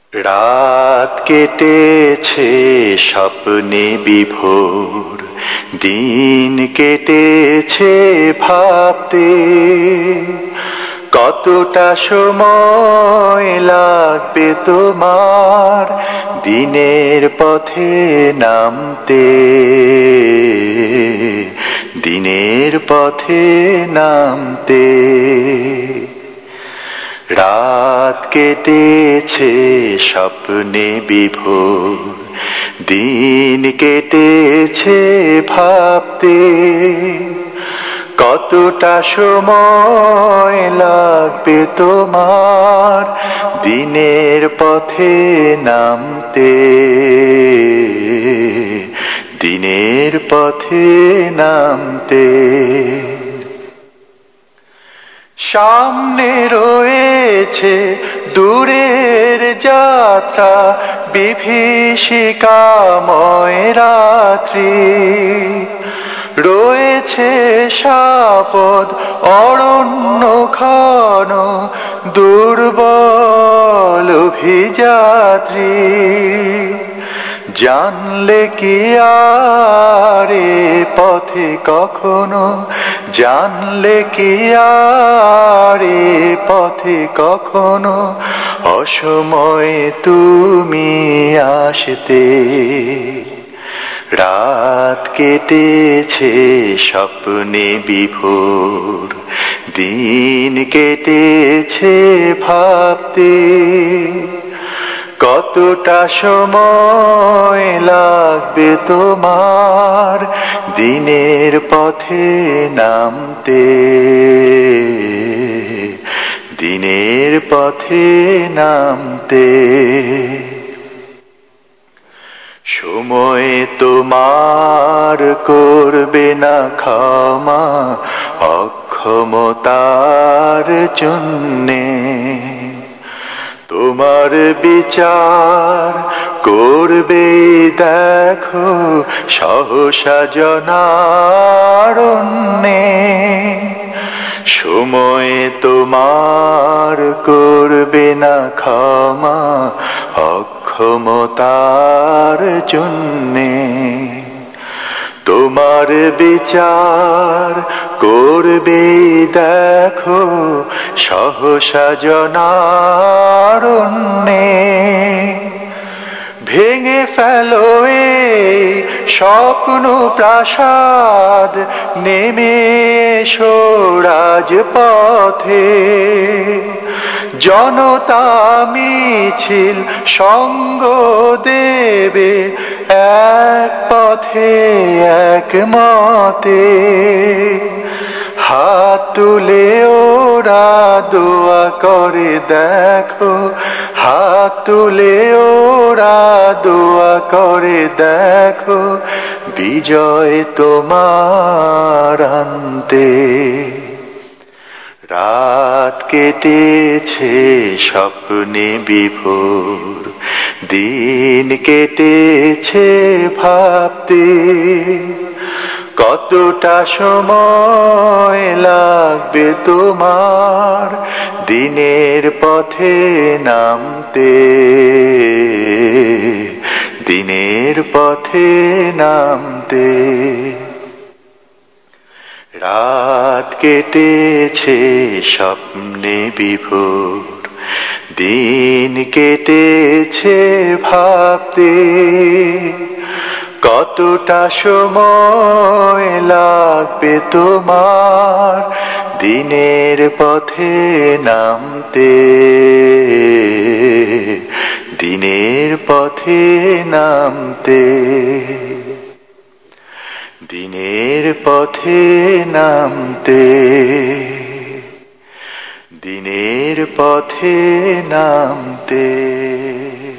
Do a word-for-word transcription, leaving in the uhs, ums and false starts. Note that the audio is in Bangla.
রাত কেটেছে স্বপ্নে বিভোর, দিন কেটেছে ভাবতে কতটা সময় লাগবে তোমার দিনের পথে নামতে, দিনের পথে নামতে। রাত কেটেছে স্বপ্নে বিভোর, দিন কেটেছে ভাবতে কতটা সময় লাগবে তোমার দিনের পথে নামতে, দিনের পথে নামতে। সামনে রয়েছে দূরের যাত্রা, বিভীষিকাময় রাত্রি, রয়েছে সাপদ অরণ্য ঘন, দুর্বল অভিযাত্রী। জানলে কি আর এ পথে কখনো, জানলে কি আর এ পথে কখনো অসময়ে তুমি আসতে। রাত কেটেছে স্বপ্নে বিভোর, দিন কেটেছে ভাবতে কতটা সময় লাগবে তোমার দিনের পথে নামতে, দিনের পথে নামতে। সময় তোমার করবে না ক্ষমা অক্ষমতার জন্যে, তোমার বিচার করবে দেখো সহসা জনারণ্যে। সময় তোমার করবে না ক্ষমা অক্ষমতার জন্যে, তোমার বিচার করবে দেখো সহসা জনারণ্যে। ভেঙে ফেলো এই স্বপ্ন প্রাসাদ, নেমে এসো রাজপথে। জনতা মিছিল সঙ্গ দেবে এক পথে এক মতে, হাত তুলে ওরা দোয়া করে দেখো, হাত তুলে ওরা দোয়া করে দেখো বিজয় তোমার আনতে। রাত কেটেছে স্বপ্নে বিভোর, দিন কেটেছে ভাবতে কতটা সময় লাগবে তোমার দিনের পথে নামতে, দিনের পথে নামতে। রাত কেটেছে স্বপ্নে বিভোর, দিন কেটেছে ভাবতে কতটা সময় লাগবে তোমার দিনের পথে নামতে, দিনের পথে নামতে, দিনের পথে নামতে, দিনের পথে নামতে।